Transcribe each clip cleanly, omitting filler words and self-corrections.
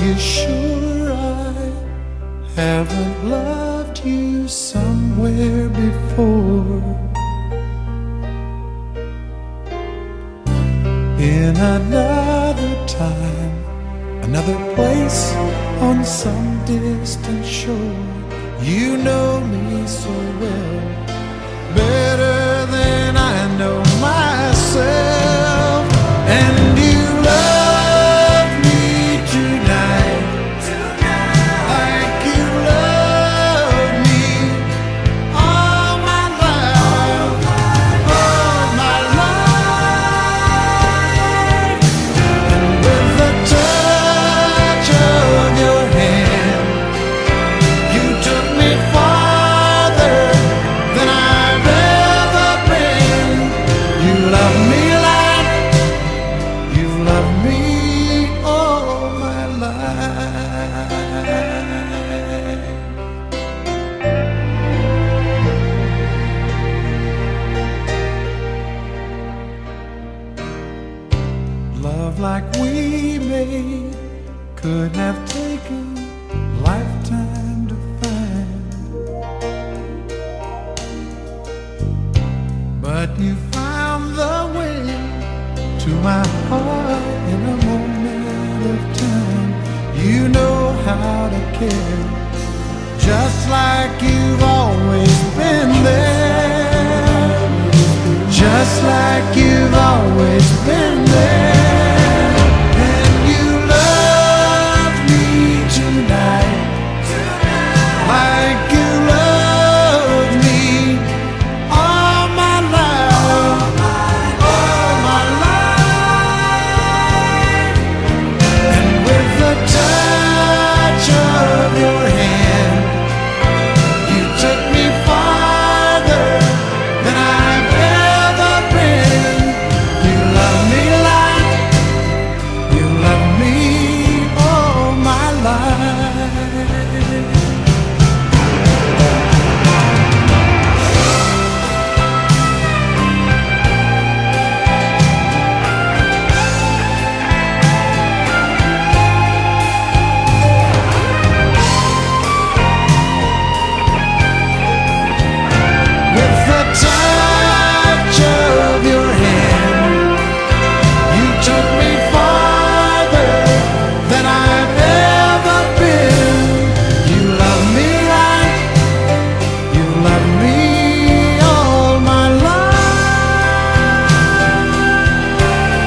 you sure I haven't loved you somewhere before? In another time, another place, on some distant shore. You know me so well, better than I know myself. And you love me tonight, like you love me all my life, all my life. And with the touch of your hand, you took me farther than I've ever been. You love me like you love me all my life. Love like we made could have taken a lifetime to find, but you found the way to my heart in a moment of time. You know how to care, just like you've always been there, just like you've always been there. And you love me tonight, like you love me all my life, all my life. And with the touch of your hand, you took me farther than I've ever been. You love me like you love me all my life. With the touch of your hand, you took me farther than I've ever been. You love me like you love me all my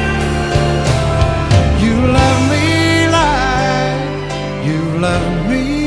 life. You love me like you love me